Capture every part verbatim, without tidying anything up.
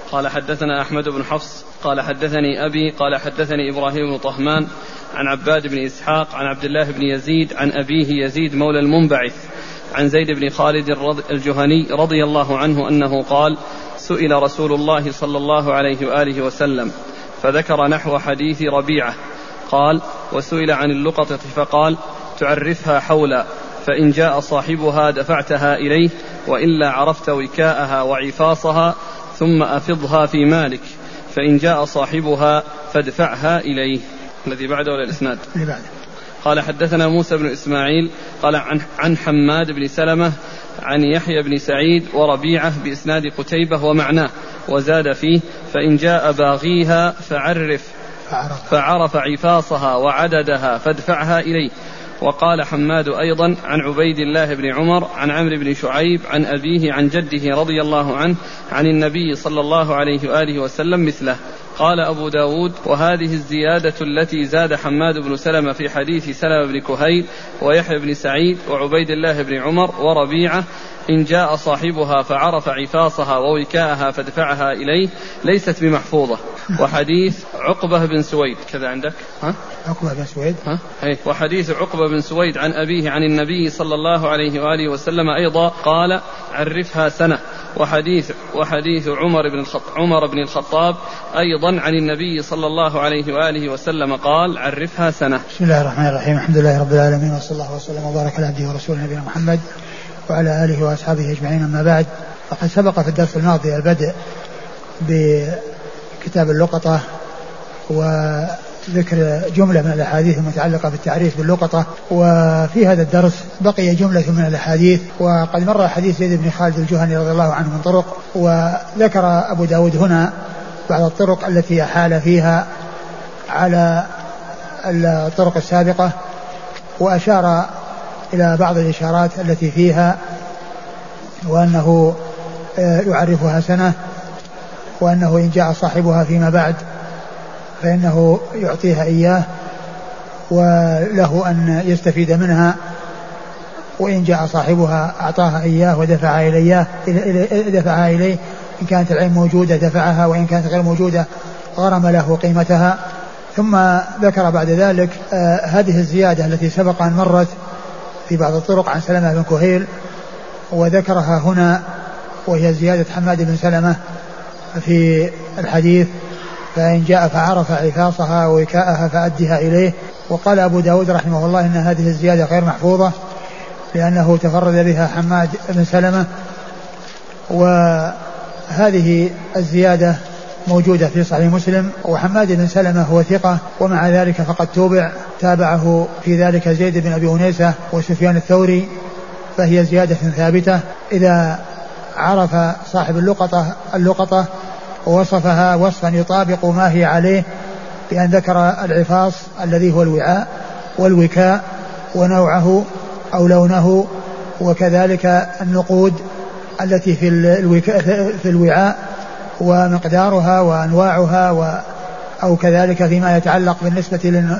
قال حدثنا أحمد بن حفص قال حدثني أبي قال حدثني إبراهيم بن طهمان عن عباد بن إسحاق عن عبد الله بن يزيد عن أبيه يزيد مولى المنبعث عن زيد بن خالد الجهني رضي الله عنه أنه قال سئل رسول الله صلى الله عليه وآله وسلم فذكر نحو حديث ربيعة قال وسئل عن اللقطة فقال تعرفها حولا فإن جاء صاحبها دفعتها إليه وإلا عرفت وكاءها وعفاصها ثم أفضها في مالك فإن جاء صاحبها فادفعها إليه. الذي بعده ولا الإسناد؟ قال حدثنا موسى بن إسماعيل قال عن, عن حماد بن سلمة عن يحيى بن سعيد وربيعة بإسناد قتيبة ومعناه وزاد فيه فإن جاء باغيها فعرف فعرف عفاصها وعددها فادفعها إليه. وقال حماد أيضا عن عبيد الله بن عمر عن عمرو بن شعيب عن أبيه عن جده رضي الله عنه عن النبي صلى الله عليه وآله وسلم مثله. قال أبو داود وهذه الزيادة التي زاد حماد بن سلمة في حديث سلمة بن كهيل ويحيى بن سعيد وعبيد الله بن عمر وربيعة إن جاء صاحبها فعرف عفاصها ووكاءها فادفعها إليه ليست بمحفوظة. وحديث عقبة بن سويد كذا عندك ها؟ عقبة بن سويد ها؟ وحديث عقبة بن سويد عن أبيه عن النبي صلى الله عليه وآله وسلم أيضا قال عرفها سنة. وحديث وحديث عمر بن الخطاب عمر بن الخطاب أيضا عن النبي صلى الله عليه وآله وسلم قال عرفها سنة. بسم الله الرحمن الرحيم الحمد لله رب العالمين وصلى الله وسلم وبارك على عبده ورسوله نبينا محمد وعلى آله وأصحابه أجمعين. أما بعد فقد سبق في الدرس الماضي البدء بكتاب اللقطة وذكر جملة من الأحاديث المتعلقة بالتعريف باللقطة. وفي هذا الدرس بقي جملة من الأحاديث وقد مر حديث زيد بن خالد الجهني رضي الله عنه من طرق. وذكر أبو داود هنا بعض الطرق التي أحال فيها على الطرق السابقة وأشار إلى بعض الإشارات التي فيها وأنه يعرفها سنة وأنه إن جاء صاحبها فيما بعد فإنه يعطيها إياه وله أن يستفيد منها وإن جاء صاحبها أعطاها إياه ودفعها إليه دفعها إليه إن كانت العين موجودة دفعها وإن كانت غير موجودة غرم له قيمتها. ثم ذكر بعد ذلك آه هذه الزيادة التي سبق أن مرت في بعض الطرق عن سلمة بن كهيل وذكرها هنا وهي زيادة حماد بن سلمة في الحديث فإن جاء فعرف عفاصها ووكاءها فأدها إليه. وقال أبو داود رحمه الله إن هذه الزيادة غير محفوظة لأنه تفرد بها حماد بن سلمة وهذه الزيادة موجودة في صحيح مسلم. وحماد بن سلمة هو ثقة ومع ذلك فقد توبع تابعه في ذلك زيد بن أبي أنيسة وسفيان الثوري فهي زيادة ثابتة. إذا عرف صاحب اللقطة اللقطة ووصفها وصفا يطابق ما هي عليه بأن ذكر العفاص الذي هو الوعاء والوكاء ونوعه أو لونه وكذلك النقود التي في الوكاء في الوعاء ومقدارها وأنواعها و أو كذلك فيما يتعلق بالنسبة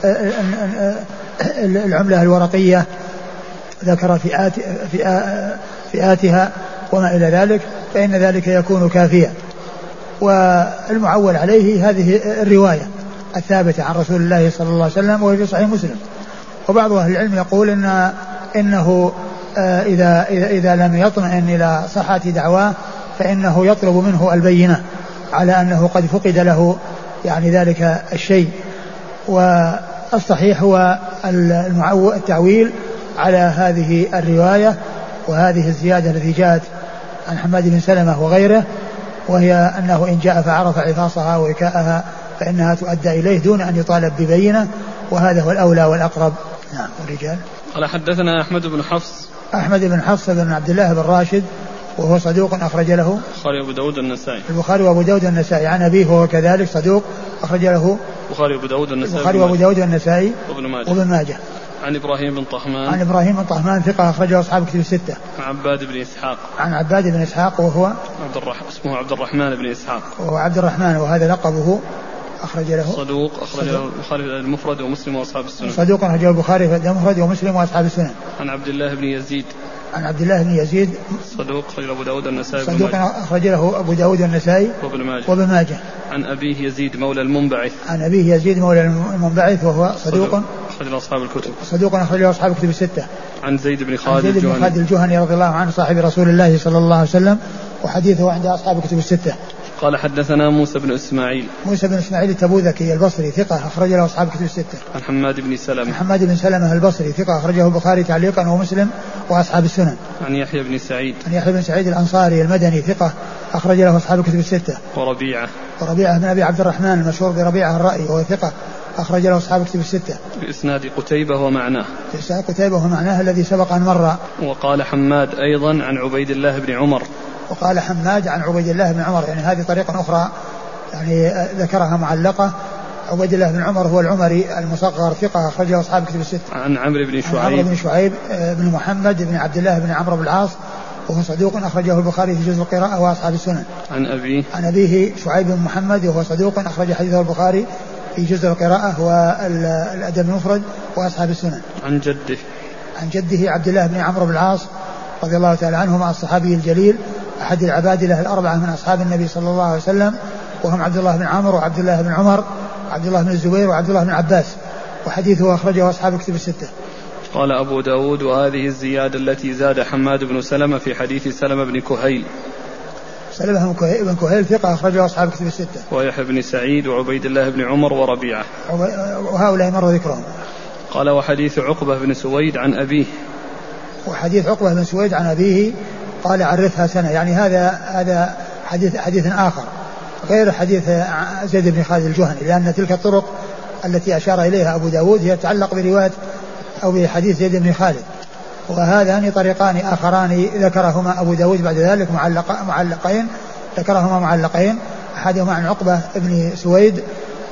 للعملة الورقية ذكر فئات فئاتها وما إلى ذلك فإن ذلك يكون كافيا. والمعول عليه هذه الرواية الثابتة عن رسول الله صلى الله عليه وسلم وهي في صحيح مسلم. وبعض أهل العلم يقول إن إنه إذا إذا إذا لم يطمئن إلى صحة دعواه فإنه يطلب منه البينة على أنه قد فقد له يعني ذلك الشيء. والصحيح هو التعويل على هذه الرواية وهذه الزيادة التي جاءت عن حماد بن سلمة وغيره وهي أنه إن جاء فعرف عفاصها ووكاءها فإنها تؤدى إليه دون أن يطالب ببينة وهذا هو الأولى والأقرب. نعم. والرجال قال حدثنا أحمد بن حفص أحمد بن حفص بن عبد الله بن راشد وهو صدوق أخرج له البخاري وأبو داود النسائي البخاري وأبو داود النسائي عن أبيه وهو كذلك صدوق أخرج له البخاري وأبو داود النسائي البخاري وأبو داود النسائي وابن ماجه وابن ماجه عن إبراهيم بن طهمان عن إبراهيم بن طهمان ثقة أخرجه أصحاب كتب الستة عن عباد بن إسحاق عن عباد بن إسحاق وهو عبد الرحمن اسمه عبد الرحمن بن إسحاق وهو عبد الرحمن وهذا لقبه أخرج له صدوق أخرج له البخاري المفرد ومسلم وأصحاب السنن صدوق أخرج له البخاري المفرد ومسلم وأصحاب السنن عن عبد الله بن يزيد عن عبد الله بن يزيد صدوق أخرج له أبو داود النسائي صدوق أخرج له أبو داود النسائي وابن ماجه وابن ماجه. عن أبيه يزيد مولى المنبعث عن أبيه يزيد مولى المنبعث وهو صدوق أخرج له أصحاب الكتب صدوق أخرج له أصحاب الكتب الستة. عن زيد بن خالد زيد بن خالد الجهني رضي الله عنه صاحب رسول الله صلى الله عليه وسلم وحديثه عند أصحاب الكتب الستة. قال حدثنا موسى بن إسماعيل موسى بن إسماعيل التبوذكي البصري ثقة أخرج له أصحاب الكتب الستة. عن حماد بن سلمة عن حماد بن سلمة البصري ثقة أخرجه البخاري تعليقا ومسلم وأصحاب السنن. عن يحيى بن سعيد عن يحيى بن سعيد الأنصاري المدني ثقة أخرج له أصحاب الكتب الستة. وربيعة وربيعة بن أبي عبد الرحمن المشهور بربيعة الرأي وهو ثقة أخرج له أصحاب الكتب الستة. بإسناد قتيبة ومعناه بإسناد قتيبة ومعناه الذي سبق أن مر. وقال حماد أيضا عن عبيد الله بن عمر وقال حماد عن عبيد الله بن عمر يعني هذه طريقة أخرى يعني ذكرها معلقة. عبيد الله بن عمر هو العمري المصغر ثقة أخرجه أصحاب الكتب الستة. عن عمرو بن شعيب عمرو بن شعيب بن محمد بن عبد الله بن عمرو بن العاص وهو صدوق أخرجه البخاري في جزء القراءة وأصحاب السنن. عن أبيه عن أبيه شعيب بن محمد وهو صدوق أخرج حديثه البخاري في جزء القراءة والأدب المفرد وأصحاب السنن. عن جده عن جده عبد الله بن عمرو بن العاص رضي الله تعالى عنهما الصحابي الجليل أحد العبادلة الأربعة من أصحاب النبي صلى الله عليه وسلم وهم عبد الله بن عمرو وعبد الله بن عمر وعبد الله بن الزبير وعبد الله بن عباس وحديثه أخرجه أصحاب الكتب الستة. قال أبو داود وهذه الزيادة التي زاد حماد بن سلمة في حديث سلمة بن كهيل. سلمة بن كهيل ثقة أخرجه أصحاب الكتب الستة. ويحيى بن سعيد وعبيد الله بن عمر وربيعة وهؤلاء مر ذكرهم. قال وحديث عقبة بن سويد عن أبيه. وحديث عقبة بن سويد عن أبيه قال عرفها سنة يعني هذا هذا حديث حديث آخر غير حديث زيد بن خالد الجهني لأن تلك الطرق التي أشار إليها أبو داود هي تتعلق برواية أو بحديث زيد بن خالد وهذان طريقان آخران ذكرهما أبو داود بعد ذلك معلق معلقين ذكرهما معلقين أحدهما عن عقبة بن سويد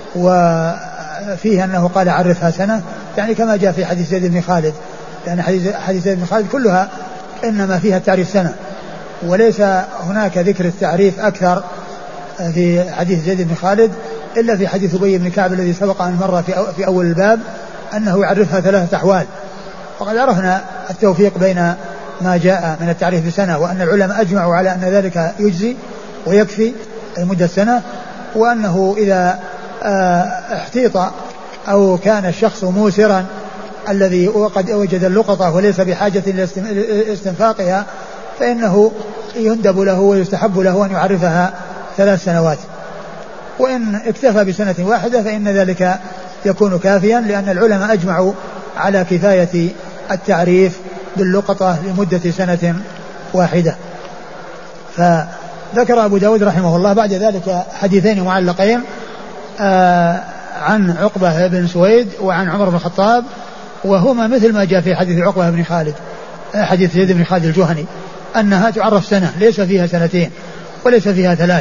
وفيه أنه قال عرفها سنة يعني كما جاء في حديث زيد بن خالد لأن حديث حديث زيد بن خالد كلها إنما فيها التعريف سنة وليس هناك ذكر التعريف أكثر في حديث زيد بن خالد إلا في حديث أبي بن كعب الذي سبق أن مر في أول الباب أنه يعرفها ثلاثة أحوال. وقد عرفنا التوفيق بين ما جاء من التعريف بسنة وأن العلماء أجمعوا على أن ذلك يجزي ويكفي مدة سنة وأنه إذا احتيط أو كان الشخص موسرا الذي قد وجد اللقطة وليس بحاجة لاستنفاقها فإنه يندب له ويستحب له أن يعرفها ثلاث سنوات وإن اكتفى بسنة واحدة فإن ذلك يكون كافيا لأن العلماء أجمعوا على كفاية التعريف باللقطة لمدة سنة واحدة. فذكر أبو داود رحمه الله بعد ذلك حديثين معلقين آه عن عقبة بن سويد وعن عمر بن الخطاب وهما مثل ما جاء في حديث عقبة بن خالد حديث زيد بن خالد الجهني أنها تعرف سنة ليس فيها سنتين وليس فيها ثلاث.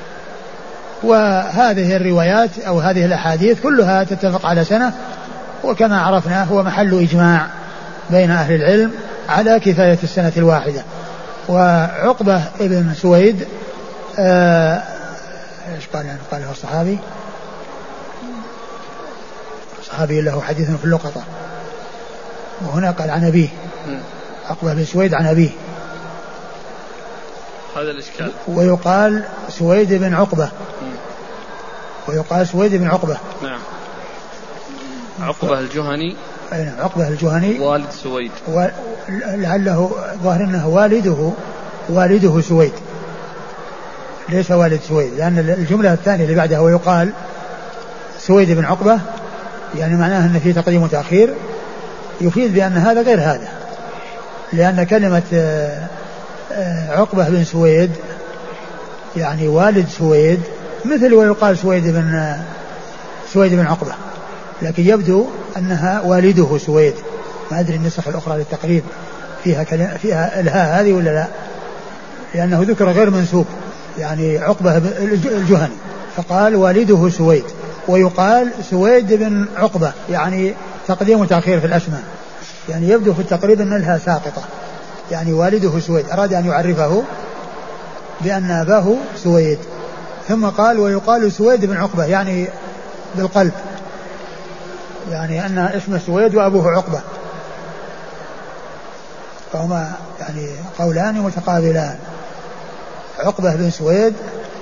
وهذه الروايات أو هذه الأحاديث كلها تتفق على سنة وكما عرفنا هو محل إجماع بين أهل العلم على كفاية السنة الواحدة. وعقبة بن سويد آه ايش قال يعني قاله الصحابي صحابي له حديث في اللقطة وهنا قال عن أبيه عقبة بن سويد عن أبيه هذا الإشكال. ويقال سويد بن عقبة ويقال سويد بن عقبة نعم عقبة الجهني نعم عقبة الجهني والد سويد لعله ظاهر أنه والده والده سويد ليس والد سويد لأن الجملة الثانية اللي بعدها ويقال سويد بن عقبة يعني معناه أن في تقديم وتأخير يفيد بأن هذا غير هذا لأن كلمة عقبة بن سويد يعني والد سويد مثل ويقال سويد بن سويد بن عقبة لكن يبدو أنها والده سويد ما أدري النسخ الأخرى للتقريب فيها كلمة فيها الهاء هذه ولا لا لأنه ذكر غير منسوب يعني عقبة الجهني فقال والده سويد ويقال سويد بن عقبة يعني تقديم وتأخير في الأسماء يعني يبدو في التقريب أن الهاء ساقطة يعني والده سويد أراد أن يعرفه بأن أباه سويد ثم قال ويقال سويد بن عقبة يعني بالقلب يعني أن اسمه سويد وأبوه عقبة فهما يعني قولان متقابلان. عقبة بن سويد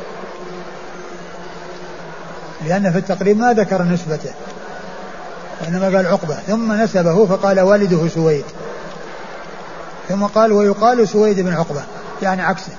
لأن في التقريب ما ذكر نسبته وإنما قال عقبة، ثم نسبه فقال والده سويد، ثم قال ويقال سويد بن عقبة، يعني عكسه.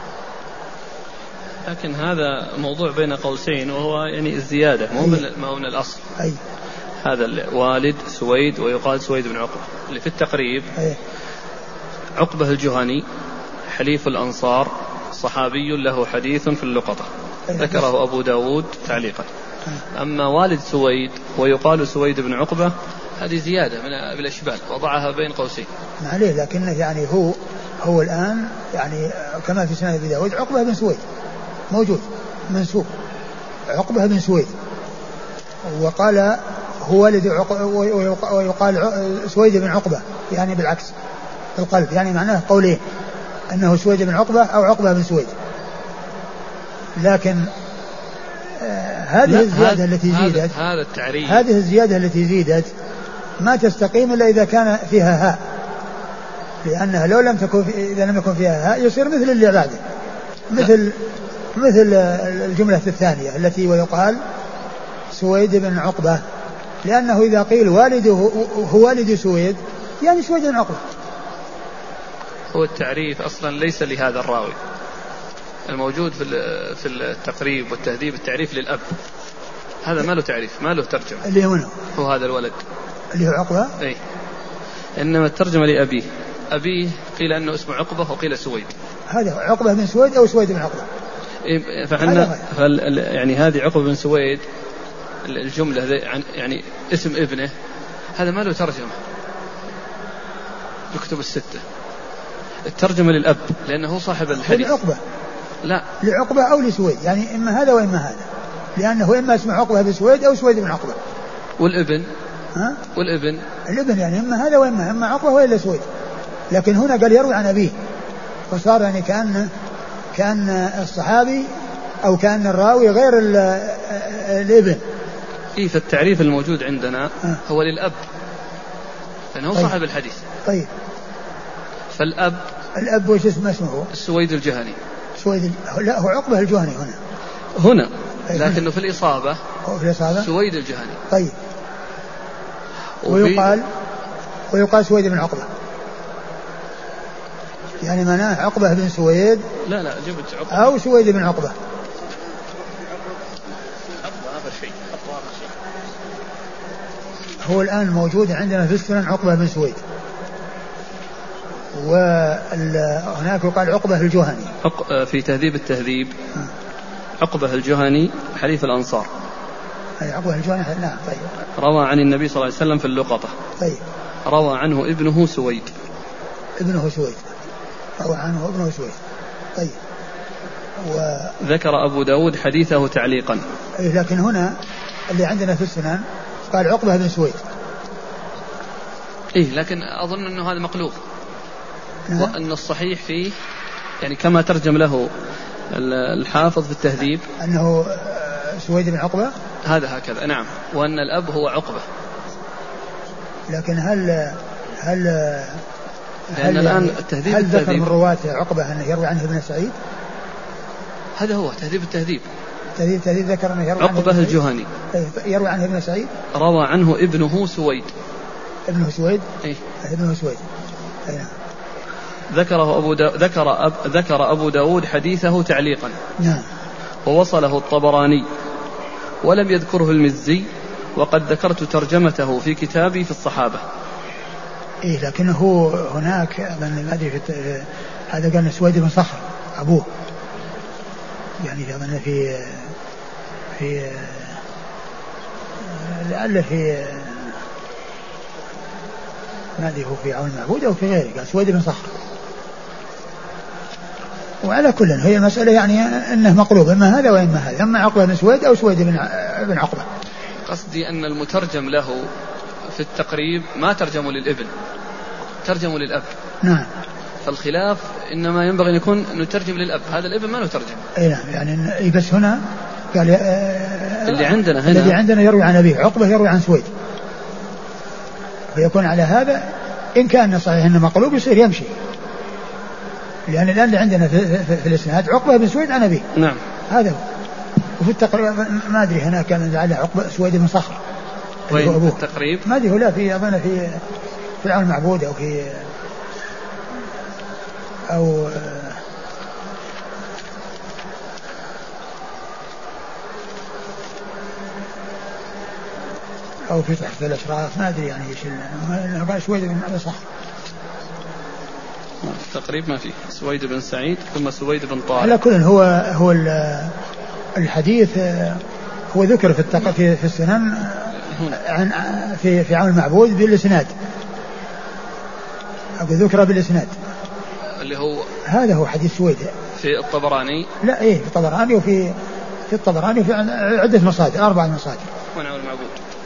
لكن هذا موضوع بين قوسين، وهو يعني الزيادة مو من الأصل. أي. هذا والد سويد ويقال سويد بن عقبة اللي في التقريب. أي. عقبة الجهني حليف الأنصار، صحابي له حديث في اللقطة، ذكره أبو داود تعليقا. أما والد سويد ويقال سويد بن عقبة هذه زيادة من بالإشبال، وضعها بين قوسين. ما عليه، لكنه يعني هو هو الآن يعني كما في سنة أبي داود عقبة بن سويد موجود منسوب، عقبة بن سويد، وقال هو والد ويقال سويد بن عقبة، يعني بالعكس القلب، يعني معناه قولين أنه سويد بن عقبة أو عقبة بن سويد. لكن آه هذه الزيادة التي زيدت، هذا التعريف، هذه الزيادة التي زيدت ما تستقيم إلا إذا كان فيها هاء، لأنها لو لم تكن في إذا لم يكن فيها هاء يصير مثل اللي بعده، مثل مثل الجملة الثانية التي ويقال سويد بن عقبة، لأنه إذا قيل والده هو والد سويد يعني سويد بن عقبة. هو التعريف أصلا ليس لهذا الراوي، الموجود في في التقريب والتهذيب التعريف للأب، هذا ما له تعريف، ما له ترجمة. اللي هو هو هذا الولد اللي هو عقبة، أي، إنما الترجمة لأبيه. أبيه قيل أنه اسمه عقبة وقيل سويد، هذا عقبة بن سويد أو سويد بن عقبة. إيه فحنا فال يعني هذه عقبة بن سويد الجملة يعني اسم ابنه هذا ما له ترجمة، يكتب الستة. الترجمة للأب لأنه صاحب الحديث. لعقبة لا لعقبة أو لسويد، يعني إما هذا وإما هذا، لأنه إما اسمه عقبة بن سويد أو سويد بن عقبة. والابن ها؟ والابن الابن يعني إما هذا وإما إما عقبة وإلا سويد، لكن هنا قال يروي عن أبيه، فصار يعني كأن كأن الصحابي أو كأن الراوي غير الابن. إيه، فالتعريف الموجود عندنا ها؟ هو للأب لأنه طيب. صاحب الحديث. طيب. فالأب الأب وش اسمه اسمه؟ سويد الجهني. سويد لا هو عقبة الجهني هنا هنا لكنه في الإصابة في الإصابة سويد الجهني. طيب. ويقال ويقال سويد بن عقبة، يعني معناه عقبة بن سويد. لا لا جبت عقبة أو سويد بن عقبة. هو الآن موجود عندنا في السنن عقبة بن سويد، وهناك يقال عقبة الجهني في تهذيب التهذيب. عقبة الجهني حليف الأنصار. أي عقبة الجهني. نعم. طيب. روى عن النبي صلى الله عليه وسلم في اللقطة. طيب. روى عنه ابنه سويد. ابنه سويد. روى عنه ابنه سويد. طيب. و... ذكر أبو داود حديثه تعليقا. أي لكن هنا اللي عندنا في السنن قال عقبة بن سويد. إيه لكن أظن أنه هذا مقلوب. نعم. وأن الصحيح فيه يعني كما ترجم له الحافظ في التهذيب أنه سويد بن عقبة، هذا هكذا. نعم. وأن الأب هو عقبة. لكن هل هل هل الآن التهذيب هل ذكر التهذيب من رواة عقبة أنه يروي عنه ابن سعيد؟ هذا هو تهذيب التهذيب. تهذيب التهذيب ذكر أنه يروي عقبة عنه الجهني يروي عنه ابن سعيد. روى عنه ابنه سويد. ابنه سويد. إيه؟ ابنه سويد. أي نعم. ذكره أبو دا... ذكر أب... ذكر أبو داود حديثه تعليقا. نعم. ووصله الطبراني ولم يذكره المزي، وقد ذكرت ترجمته في كتابي في الصحابة. إيه لكنه هناك من ما أدري في... هذا قال سويد بن صخر أبوه، يعني كمان في في لعل في ما أدري هو في عون المعبود أو في غيره، قال سويد بن صخر. وعلى كل هي المسألة يعني أنه مقلوب، إما هذا وإما هذا، إما عقبة بن سويد أو سويد بن بن عقبة. قصدي أن المترجم له في التقريب ما ترجموا للابن، ترجموا للأب. نعم. فالخلاف إنما ينبغي أن يكون نترجم للأب، هذا الابن ما نترجم. أي نعم. يعني بس هنا قال اللي عندنا هنا الذي عندنا يروي عن أبيه، عقبة يروي عن سويد، فيكون على هذا إن كان صحيح أنه مقلوب يصير يمشي، لأن الآن اللي عندنا في, في, في الإسناد عقبة بن سويد عن أبيه. نعم هذا هو. وفي التقريب ما أدري هنا كان على عقبة سويد بن صخر. وين في التقريب؟ ما أدري، ولا في أظن في في العون المعبود أو في أو أو في تحت الأشراف، ما أدري يعني إيش قال سويد بن صخر. التقريب ما فيه سويد بن سعيد ثم سويد بن طارق. على كل هو هو الحديث هو ذكر في التق في, في السنن عن في في عون المعبود بالإسناد، أقول ذكر بالإسناد اللي هو هذا هو حديث سويد في الطبراني. لا إيه في الطبراني وفي في الطبراني وفي عدة مصادر، أربع مصادر. من عون المعبود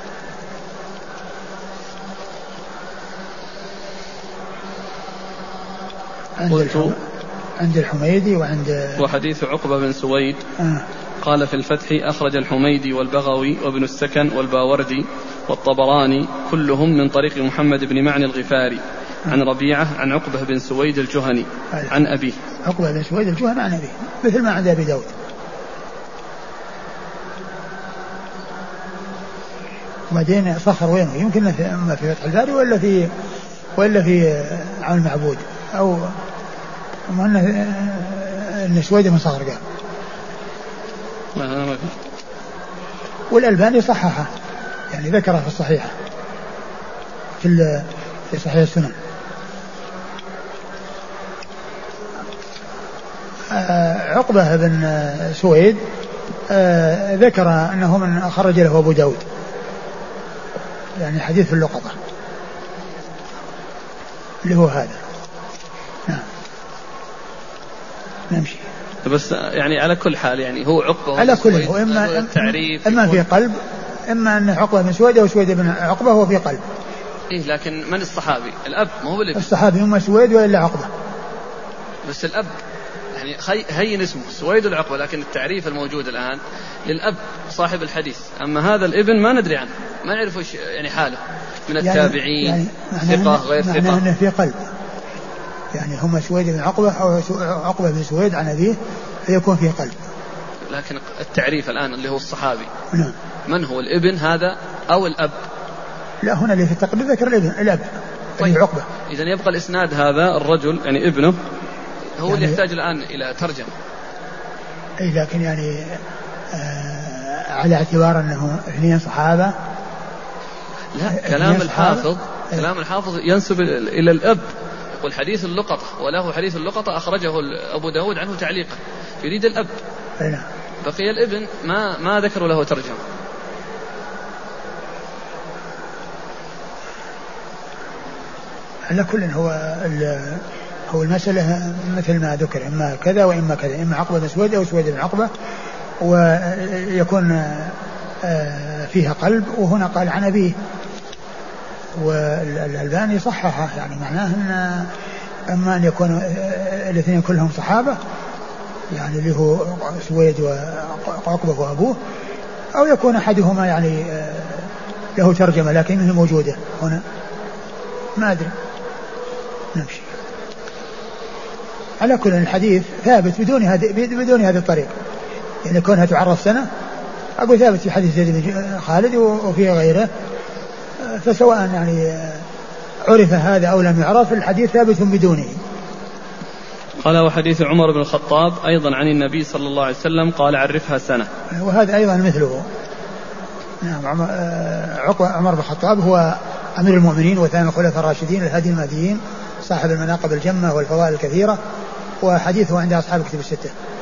عند, الحم... عند الحميدي وعند وحديث عقبة بن سويد آه. قال في الفتح أخرج الحميدي والبغوي وابن السكن والباوردي والطبراني كلهم من طريق محمد بن معنى الغفاري آه. عن ربيعة عن عقبة بن سويد الجهني آه. عن أبيه. عقبة بن سويد الجهني عن أبيه مثل ما عند أبي داود. وبعدين صخر وينه يمكن في فتح الباري ولا في ولا في عون المعبود أو أن سويد من صغر قال. والألباني صححه يعني ذكره في الصحيحة في في صحيح السنن. عقبة بن سويد ذكر أنه من خرج له أبو داود يعني حديث في اللقطة اللي هو هذا. نعم نمشي بس يعني على كل حال يعني هو عقبة على كل هو إما التعريف إما في قلب إما أن عقبة بن سويد أو سويد بن عقبة هو في قلب. إيه لكن من الصحابي؟ الأب ما هو بالابن. الصحابي هم سويد وإلا عقبة. بس الأب يعني هين اسمه سويد العقبة لكن التعريف الموجود الآن للأب صاحب الحديث. أما هذا الابن ما ندري عنه ما نعرف وش يعني حاله من التابعين يعني ثقة غير ثقة. معناه أنه في قلب يعني هم سويد بن عقبة أو عقبة بن سويد عن أبيه فيكون في قلب. لكن التعريف الآن اللي هو الصحابي نعم. من هو الابن هذا أو الأب؟ لا هنا اللي في التقريب ذكر الابن الأب طيب. عقبة. إذا يبقى الإسناد هذا الرجل يعني ابنه هو يعني اللي يحتاج الآن إلى ترجمة. أي لكن يعني آه على اعتبار أنه اثنين صحابة. لا كلام الحافظ كلام الحافظ ينسب إلى الأب. يقول حديث اللقطة وله حديث اللقطة أخرجه أبو داود عنه تعليقا يريد الأب. أينا. بقي الابن ما ما ذكروا له ترجمة. على كل هو هو المسألة مثل ما ذكر إما كذا وإما كذا إما عقبة بن سويد أو سويد بن عقبة ويكون فيها قلب وهنا قال عن أبيه. والألباني صححه يعني معناه أن أما أن يكون الاثنين كلهم صحابة يعني اللي هو سويد وعقبة وأبوه أو يكون أحدهما يعني له ترجمة لكنها موجودة هنا ما أدري. نمشي على كل الحديث ثابت بدون هذه بدون هذه الطريقة يعني كونها تعرف سنة أقول ثابت في حديث زيد بن خالد وفي غيره فسواء يعني عرف هذا أو لم يعرف الحديث ثابت بدونه. قال وحديث عمر بن الخطاب أيضا عن النبي صلى الله عليه وسلم قال عرفها سنة وهذا أيضا مثله. نعم عمر بن الخطاب هو أمير المؤمنين وثاني الخلفاء الراشدين الهادي المهديين صاحب المناقب الجمة والفضائل الكثيرة وحديثه عند أصحاب كتب الستة.